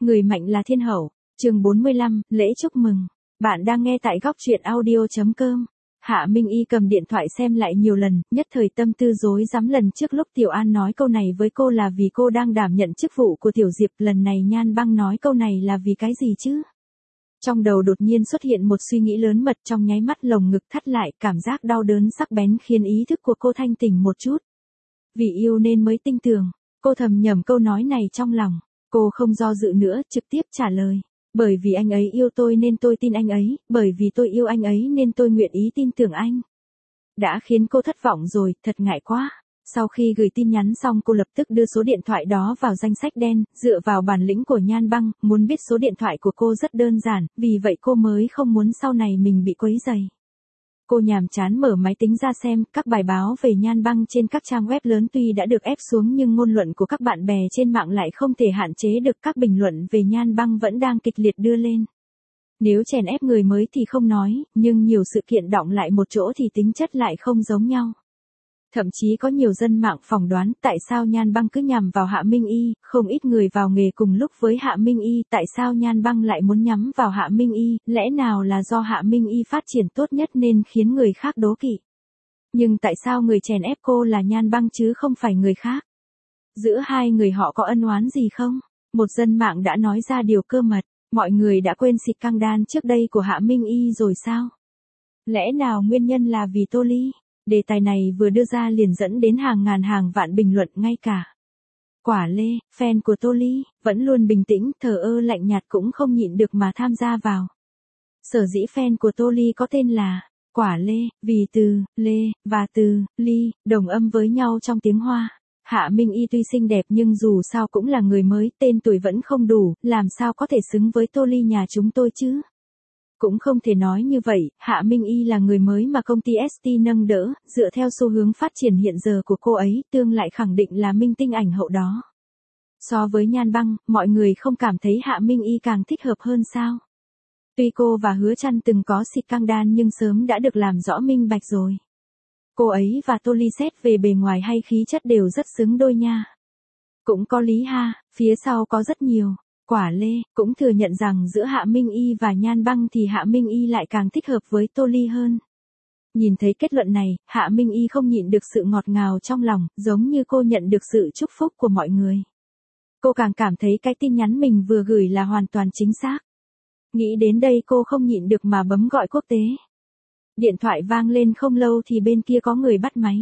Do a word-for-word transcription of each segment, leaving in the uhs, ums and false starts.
Người mạnh là thiên hậu. Chương bốn mươi lăm, lễ chúc mừng. Bạn đang nghe tại góc truyện audio chấm com. Hạ Minh Y cầm điện thoại xem lại nhiều lần, nhất thời tâm tư rối rắm. Lần trước lúc Tiểu An nói câu này với cô là vì cô đang đảm nhận chức vụ của Tiểu Diệp, lần này Nhan Băng nói câu này là vì cái gì chứ? Trong đầu đột nhiên xuất hiện một suy nghĩ lớn mật, trong nháy mắt lồng ngực thắt lại, cảm giác đau đớn sắc bén khiến ý thức của cô thanh tỉnh một chút. Vì yêu nên mới tinh tường, cô thầm nhẩm câu nói này trong lòng. Cô không do dự nữa, trực tiếp trả lời. Bởi vì anh ấy yêu tôi nên tôi tin anh ấy, bởi vì tôi yêu anh ấy nên tôi nguyện ý tin tưởng anh. Đã khiến cô thất vọng rồi, thật ngại quá. Sau khi gửi tin nhắn xong cô lập tức đưa số điện thoại đó vào danh sách đen, dựa vào bản lĩnh của Nhan Băng, muốn biết số điện thoại của cô rất đơn giản, vì vậy cô mới không muốn sau này mình bị quấy rầy. Cô nhàm chán mở máy tính ra xem, các bài báo về Nhan Băng trên các trang web lớn tuy đã được ép xuống nhưng ngôn luận của các bạn bè trên mạng lại không thể hạn chế được, các bình luận về Nhan Băng vẫn đang kịch liệt đưa lên. Nếu chèn ép người mới thì không nói, nhưng nhiều sự kiện đọng lại một chỗ thì tính chất lại không giống nhau. Thậm chí có nhiều dân mạng phỏng đoán tại sao Nhan Băng cứ nhằm vào Hạ Minh Y, không ít người vào nghề cùng lúc với Hạ Minh Y, tại sao Nhan Băng lại muốn nhắm vào Hạ Minh Y, lẽ nào là do Hạ Minh Y phát triển tốt nhất nên khiến người khác đố kỵ. Nhưng tại sao người chèn ép cô là Nhan Băng chứ không phải người khác? Giữa hai người họ có ân oán gì không? Một dân mạng đã nói ra điều cơ mật, mọi người đã quên xịt căng đan trước đây của Hạ Minh Y rồi sao? Lẽ nào nguyên nhân là vì Tô Ly? Đề tài này vừa đưa ra liền dẫn đến hàng ngàn hàng vạn bình luận, ngay cả Quả Lê, fan của Tô Ly, vẫn luôn bình tĩnh, thờ ơ lạnh nhạt cũng không nhịn được mà tham gia vào. Sở dĩ fan của Tô Ly có tên là Quả Lê, vì từ Lê và từ Ly đồng âm với nhau trong tiếng Hoa. Hạ Minh Y tuy xinh đẹp nhưng dù sao cũng là người mới, tên tuổi vẫn không đủ, làm sao có thể xứng với Tô Ly nhà chúng tôi chứ? Cũng không thể nói như vậy, Hạ Minh Y là người mới mà công ty ét tê nâng đỡ, dựa theo xu hướng phát triển hiện giờ của cô ấy, tương lại khẳng định là minh tinh ảnh hậu đó. So với Nhan Băng, mọi người không cảm thấy Hạ Minh Y càng thích hợp hơn sao? Tuy cô và Hứa Trăn từng có xịt căng đan nhưng sớm đã được làm rõ minh bạch rồi. Cô ấy và Tô Ly xét về bề ngoài hay khí chất đều rất xứng đôi nha. Cũng có lý ha, phía sau có rất nhiều. Quả Lê cũng thừa nhận rằng giữa Hạ Minh Y và Nhan Băng thì Hạ Minh Y lại càng thích hợp với Tô Ly hơn. Nhìn thấy kết luận này, Hạ Minh Y không nhịn được sự ngọt ngào trong lòng, giống như cô nhận được sự chúc phúc của mọi người. Cô càng cảm thấy cái tin nhắn mình vừa gửi là hoàn toàn chính xác. Nghĩ đến đây cô không nhịn được mà bấm gọi quốc tế. Điện thoại vang lên không lâu thì bên kia có người bắt máy.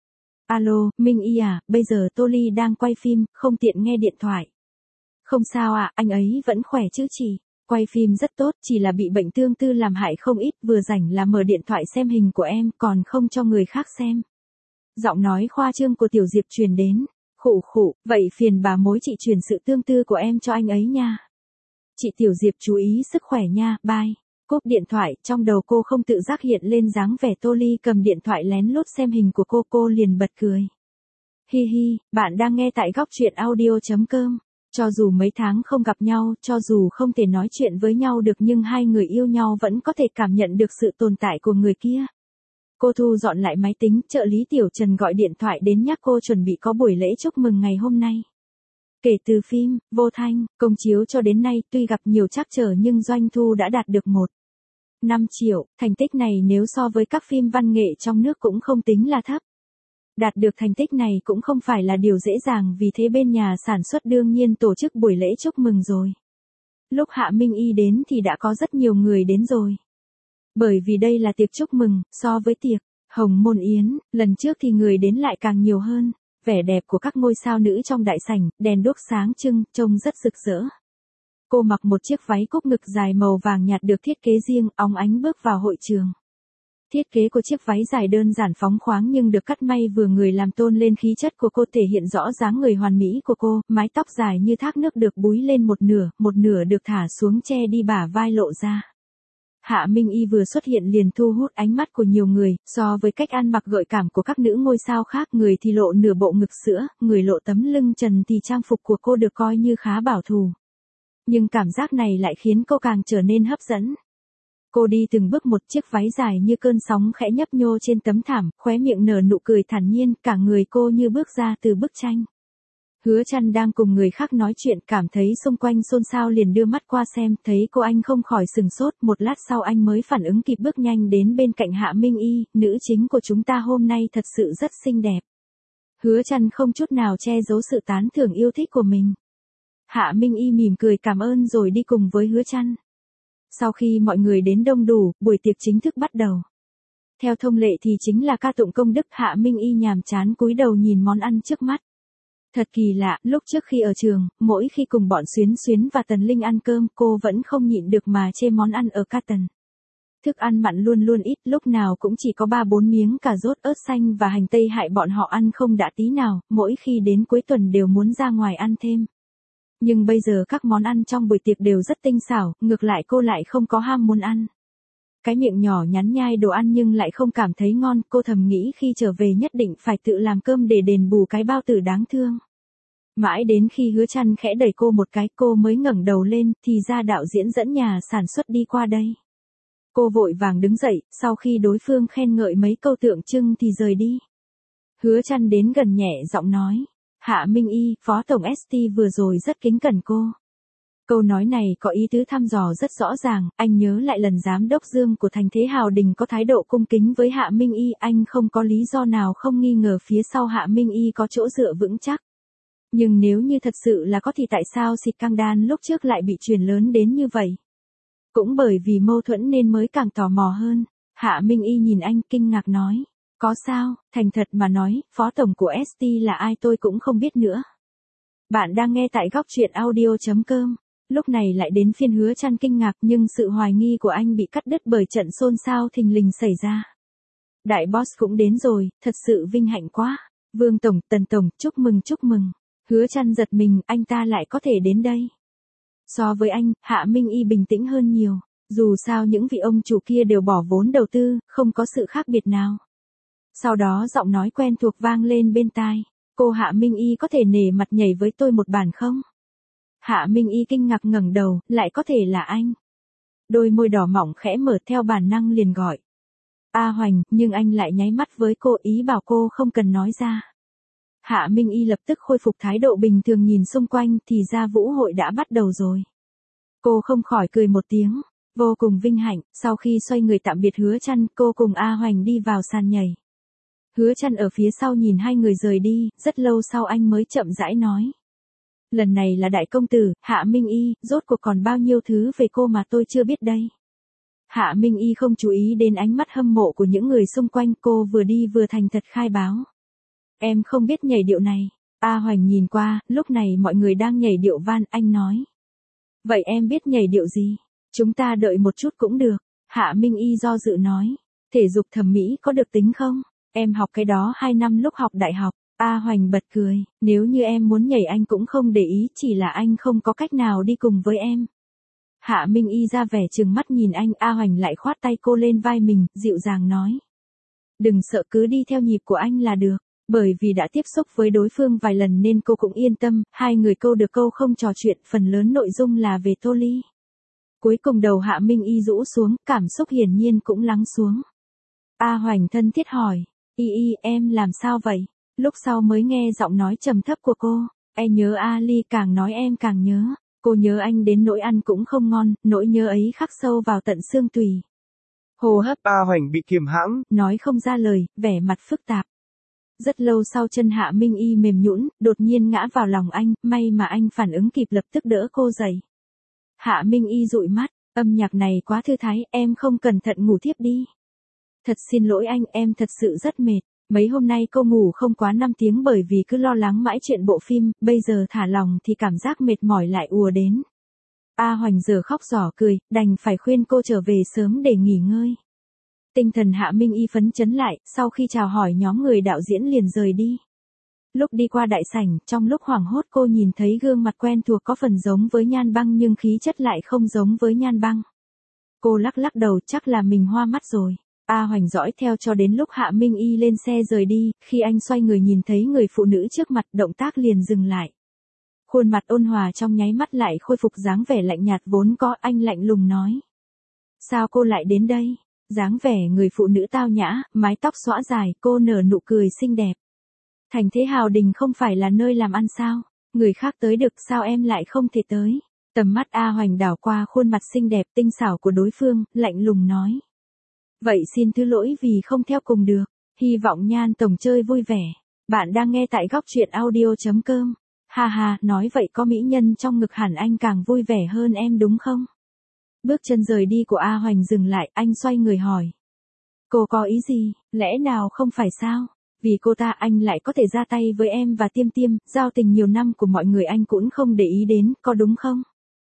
Alo, Minh Y à, bây giờ Tô Ly đang quay phim, không tiện nghe điện thoại. Không sao ạ, à, anh ấy vẫn khỏe chứ chị. Quay phim rất tốt, chỉ là bị bệnh tương tư làm hại không ít, vừa rảnh là mở điện thoại xem hình của em, còn không cho người khác xem. Giọng nói khoa trương của Tiểu Diệp truyền đến. Khụ khụ, vậy phiền bà mối chị truyền sự tương tư của em cho anh ấy nha. Chị Tiểu Diệp chú ý sức khỏe nha, bye. Cúp điện thoại, trong đầu cô không tự giác hiện lên dáng vẻ Tô Ly cầm điện thoại lén lút xem hình của cô, cô liền bật cười. Hi hi, bạn đang nghe tại góc truyện audio chấm com. Cho dù mấy tháng không gặp nhau, cho dù không thể nói chuyện với nhau được nhưng hai người yêu nhau vẫn có thể cảm nhận được sự tồn tại của người kia. Cô thu dọn lại máy tính, trợ lý Tiểu Trần gọi điện thoại đến nhắc cô chuẩn bị có buổi lễ chúc mừng ngày hôm nay. Kể từ phim Vô Thanh công chiếu cho đến nay, tuy gặp nhiều trắc trở nhưng doanh thu đã đạt được một phẩy năm triệu, thành tích này nếu so với các phim văn nghệ trong nước cũng không tính là thấp. Đạt được thành tích này cũng không phải là điều dễ dàng, vì thế bên nhà sản xuất đương nhiên tổ chức buổi lễ chúc mừng rồi. Lúc Hạ Minh Y đến thì đã có rất nhiều người đến rồi. Bởi vì đây là tiệc chúc mừng, so với tiệc Hồng Môn Yến, lần trước thì người đến lại càng nhiều hơn. Vẻ đẹp của các ngôi sao nữ trong đại sảnh, đèn đuốc sáng trưng, trông rất rực rỡ. Cô mặc một chiếc váy cúc ngực dài màu vàng nhạt được thiết kế riêng, óng ánh bước vào hội trường. Thiết kế của chiếc váy dài đơn giản phóng khoáng nhưng được cắt may vừa người làm tôn lên khí chất của cô, thể hiện rõ dáng người hoàn mỹ của cô, mái tóc dài như thác nước được búi lên một nửa, một nửa được thả xuống che đi bả vai lộ ra. Hạ Minh Y vừa xuất hiện liền thu hút ánh mắt của nhiều người, so với cách ăn mặc gợi cảm của các nữ ngôi sao khác, người thì lộ nửa bộ ngực sữa, người lộ tấm lưng trần thì trang phục của cô được coi như khá bảo thủ. Nhưng cảm giác này lại khiến cô càng trở nên hấp dẫn. Cô đi từng bước một, chiếc váy dài như cơn sóng khẽ nhấp nhô trên tấm thảm, khóe miệng nở nụ cười thản nhiên, cả người cô như bước ra từ bức tranh. Hứa Trăn đang cùng người khác nói chuyện, cảm thấy xung quanh xôn xao liền đưa mắt qua xem, thấy cô anh không khỏi sừng sốt, một lát sau anh mới phản ứng kịp bước nhanh đến bên cạnh Hạ Minh Y, nữ chính của chúng ta hôm nay thật sự rất xinh đẹp. Hứa Trăn không chút nào che giấu sự tán thưởng yêu thích của mình. Hạ Minh Y mỉm cười cảm ơn rồi đi cùng với Hứa Trăn. Sau khi mọi người đến đông đủ, buổi tiệc chính thức bắt đầu. Theo thông lệ thì chính là ca tụng công đức. Hạ Minh Y nhàm chán cúi đầu nhìn món ăn trước mắt. Thật kỳ lạ, lúc trước khi ở trường, mỗi khi cùng bọn Xuyến Xuyến và Tần Linh ăn cơm, cô vẫn không nhịn được mà chê món ăn ở ca Tần. Thức ăn mặn luôn luôn ít, lúc nào cũng chỉ có ba bốn miếng cà rốt, ớt xanh và hành tây, hại bọn họ ăn không đã tí nào, mỗi khi đến cuối tuần đều muốn ra ngoài ăn thêm. Nhưng bây giờ các món ăn trong buổi tiệc đều rất tinh xảo, ngược lại cô lại không có ham muốn ăn. Cái miệng nhỏ nhắn nhai đồ ăn nhưng lại không cảm thấy ngon, cô thầm nghĩ khi trở về nhất định phải tự làm cơm để đền bù cái bao tử đáng thương. Mãi đến khi Hứa Trăn khẽ đẩy cô một cái, cô mới ngẩng đầu lên, thì ra đạo diễn dẫn nhà sản xuất đi qua đây. Cô vội vàng đứng dậy, sau khi đối phương khen ngợi mấy câu tượng trưng thì rời đi. Hứa Trăn đến gần nhẹ giọng nói, Hạ Minh Y, Phó Tổng ét tê vừa rồi rất kính cẩn cô. Câu nói này có ý tứ thăm dò rất rõ ràng, anh nhớ lại lần giám đốc Dương của Thành Thế Hào Đình có thái độ cung kính với Hạ Minh Y, anh không có lý do nào không nghi ngờ phía sau Hạ Minh Y có chỗ dựa vững chắc. Nhưng nếu như thật sự là có thì tại sao xịt căng đan lúc trước lại bị truyền lớn đến như vậy? Cũng bởi vì mâu thuẫn nên mới càng tò mò hơn. Hạ Minh Y nhìn anh kinh ngạc nói, có sao, thành thật mà nói, Phó Tổng của ét tê là ai tôi cũng không biết nữa. Bạn đang nghe tại góc truyện audio chấm com. Lúc này lại đến phiên Hứa Trăn kinh ngạc, nhưng sự hoài nghi của anh bị cắt đứt bởi trận xôn xao thình lình xảy ra. Đại boss cũng đến rồi, thật sự vinh hạnh quá. Vương Tổng, Tần Tổng, chúc mừng chúc mừng. Hứa Trăn giật mình, anh ta lại có thể đến đây. So với anh, Hạ Minh Y bình tĩnh hơn nhiều. Dù sao những vị ông chủ kia đều bỏ vốn đầu tư, không có sự khác biệt nào. Sau đó giọng nói quen thuộc vang lên bên tai. Cô Hạ Minh Y có thể nể mặt nhảy với tôi một bàn không? Hạ Minh Y kinh ngạc ngẩng đầu, lại có thể là anh. Đôi môi đỏ mỏng khẽ mở, theo bản năng liền gọi. A Hoành, nhưng anh lại nháy mắt với cô, ý bảo cô không cần nói ra. Hạ Minh Y lập tức khôi phục thái độ bình thường nhìn xung quanh, thì ra vũ hội đã bắt đầu rồi. Cô không khỏi cười một tiếng, vô cùng vinh hạnh. Sau khi xoay người tạm biệt Hứa Trăn, cô cùng A Hoành đi vào sàn nhảy. Hứa Trăn ở phía sau nhìn hai người rời đi, rất lâu sau anh mới chậm rãi nói. Lần này là đại công tử, Hạ Minh Y, rốt cuộc còn bao nhiêu thứ về cô mà tôi chưa biết đây. Hạ Minh Y không chú ý đến ánh mắt hâm mộ của những người xung quanh, cô vừa đi vừa thành thật khai báo. Em không biết nhảy điệu này. A Hoành nhìn qua, lúc này mọi người đang nhảy điệu van, anh nói. Vậy em biết nhảy điệu gì? Chúng ta đợi một chút cũng được. Hạ Minh Y do dự nói. Thể dục thẩm mỹ có được tính không? Em học cái đó hai năm lúc học đại học. A Hoành bật cười, nếu như em muốn nhảy anh cũng không để ý, chỉ là anh không có cách nào đi cùng với em. Hạ Minh Y ra vẻ trừng mắt nhìn anh, A Hoành lại khoát tay cô lên vai mình, dịu dàng nói. Đừng sợ, cứ đi theo nhịp của anh là được. Bởi vì đã tiếp xúc với đối phương vài lần nên cô cũng yên tâm, hai người câu được câu không trò chuyện, phần lớn nội dung là về Tô Ly. Cuối cùng đầu Hạ Minh Y rũ xuống, cảm xúc hiển nhiên cũng lắng xuống. A Hoành thân thiết hỏi, Y Y em làm sao vậy? Lúc sau mới nghe giọng nói trầm thấp của cô, em nhớ Ali, càng nói em càng nhớ. Cô nhớ anh đến nỗi ăn cũng không ngon, nỗi nhớ ấy khắc sâu vào tận xương tủy. Hô hấp A Hoành bị kiềm hãm, nói không ra lời, vẻ mặt phức tạp. Rất lâu sau chân Hạ Minh Y mềm nhũn, đột nhiên ngã vào lòng anh, may mà anh phản ứng kịp lập tức đỡ cô dậy. Hạ Minh Y dụi mắt, âm nhạc này quá thư thái, em không cẩn thận ngủ thiếp đi. Thật xin lỗi anh, em thật sự rất mệt. Mấy hôm nay cô ngủ không quá năm tiếng bởi vì cứ lo lắng mãi chuyện bộ phim, bây giờ thả lòng thì cảm giác mệt mỏi lại ùa đến. A Hoành giờ khóc rỏ cười, đành phải khuyên cô trở về sớm để nghỉ ngơi. Tinh thần Hạ Minh Y phấn chấn lại, sau khi chào hỏi nhóm người đạo diễn liền rời đi. Lúc đi qua đại sảnh, trong lúc hoảng hốt cô nhìn thấy gương mặt quen thuộc có phần giống với Nhan Băng nhưng khí chất lại không giống với Nhan Băng. Cô lắc lắc đầu, chắc là mình hoa mắt rồi. A Hoành dõi theo cho đến lúc Hạ Minh Y lên xe rời đi, khi anh xoay người nhìn thấy người phụ nữ trước mặt, động tác liền dừng lại. Khuôn mặt ôn hòa trong nháy mắt lại khôi phục dáng vẻ lạnh nhạt vốn có, anh lạnh lùng nói. Sao cô lại đến đây? Dáng vẻ người phụ nữ tao nhã, mái tóc xõa dài, cô nở nụ cười xinh đẹp. Thành Thế Hào Đình không phải là nơi làm ăn sao? Người khác tới được sao em lại không thể tới? Tầm mắt A Hoành đảo qua khuôn mặt xinh đẹp tinh xảo của đối phương, lạnh lùng nói. Vậy xin thứ lỗi vì không theo cùng được. Hy vọng Nhan Tổng chơi vui vẻ. Bạn đang nghe tại góc truyện audio.com. Ha ha, nói vậy có mỹ nhân trong ngực hẳn anh càng vui vẻ hơn em đúng không? Bước chân rời đi của A Hoành dừng lại, anh xoay người hỏi. Cô có ý gì, lẽ nào không phải sao? Vì cô ta anh lại có thể ra tay với em và Tiêm Tiêm, giao tình nhiều năm của mọi người anh cũng không để ý đến, có đúng không?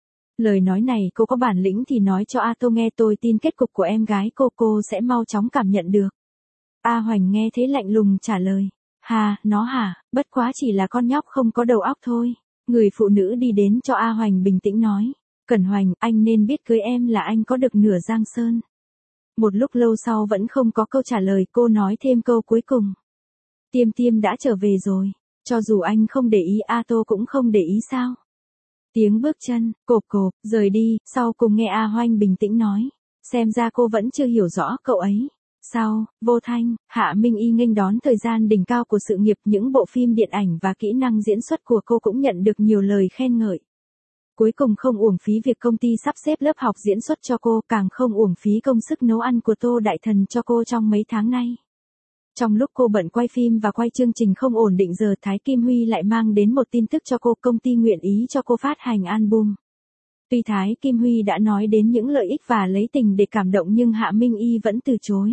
Lời nói này cô có bản lĩnh thì nói cho A Tô nghe, tôi tin kết cục của em gái cô cô sẽ mau chóng cảm nhận được. A Hoành nghe thế lạnh lùng trả lời. Hà, nó hả, bất quá chỉ là con nhóc không có đầu óc thôi. Người phụ nữ đi đến cho A Hoành bình tĩnh nói. Cẩn Hoành, anh nên biết cưới em là anh có được nửa giang sơn. Một lúc lâu sau vẫn không có câu trả lời, cô nói thêm câu cuối cùng. Tiêm Tiêm đã trở về rồi, cho dù anh không để ý A Tô cũng không để ý sao. Tiếng bước chân, cộp cộp, rời đi, sau cùng nghe A Hoành bình tĩnh nói. Xem ra cô vẫn chưa hiểu rõ cậu ấy. Sau, vô thanh, Hạ Minh Y nghênh đón thời gian đỉnh cao của sự nghiệp, những bộ phim điện ảnh và kỹ năng diễn xuất của cô cũng nhận được nhiều lời khen ngợi. Cuối cùng không uổng phí việc công ty sắp xếp lớp học diễn xuất cho cô, càng không uổng phí công sức nấu ăn của Tô Đại Thần cho cô trong mấy tháng nay. Trong lúc cô bận quay phim và quay chương trình không ổn định giờ, Thái Kim Huy lại mang đến một tin tức cho cô, công ty nguyện ý cho cô phát hành album. Tuy Thái Kim Huy đã nói đến những lợi ích và lấy tình để cảm động nhưng Hạ Minh Y vẫn từ chối.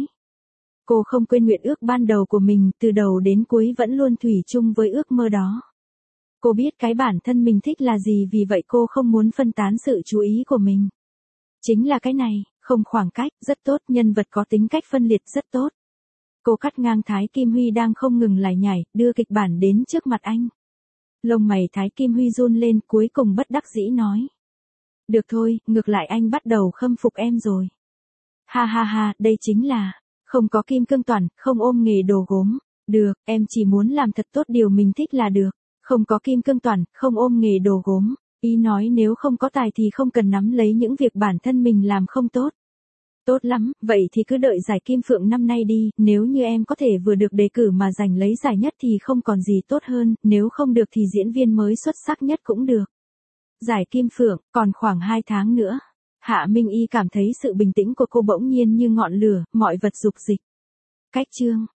Cô không quên nguyện ước ban đầu của mình, từ đầu đến cuối vẫn luôn thủy chung với ước mơ đó. Cô biết cái bản thân mình thích là gì, vì vậy cô không muốn phân tán sự chú ý của mình. Chính là cái này, không khoảng cách, rất tốt, nhân vật có tính cách phân liệt rất tốt. Cô cắt ngang Thái Kim Huy đang không ngừng lải nhải, đưa kịch bản đến trước mặt anh. Lông mày Thái Kim Huy run lên, cuối cùng bất đắc dĩ nói. Được thôi, ngược lại anh bắt đầu khâm phục em rồi. Ha ha ha, đây chính là, không có kim cương toàn, không ôm nghề đồ gốm. Được, em chỉ muốn làm thật tốt điều mình thích là được. Không có kim cương toàn, không ôm nghề đồ gốm. Ý nói nếu không có tài thì không cần nắm lấy những việc bản thân mình làm không tốt. Tốt lắm, vậy thì cứ đợi giải Kim Phượng năm nay đi, nếu như em có thể vừa được đề cử mà giành lấy giải nhất thì không còn gì tốt hơn, nếu không được thì diễn viên mới xuất sắc nhất cũng được. Giải Kim Phượng, còn khoảng hai tháng nữa. Hạ Minh Y cảm thấy sự bình tĩnh của cô bỗng nhiên như ngọn lửa, mọi vật dục dịch. Cách chương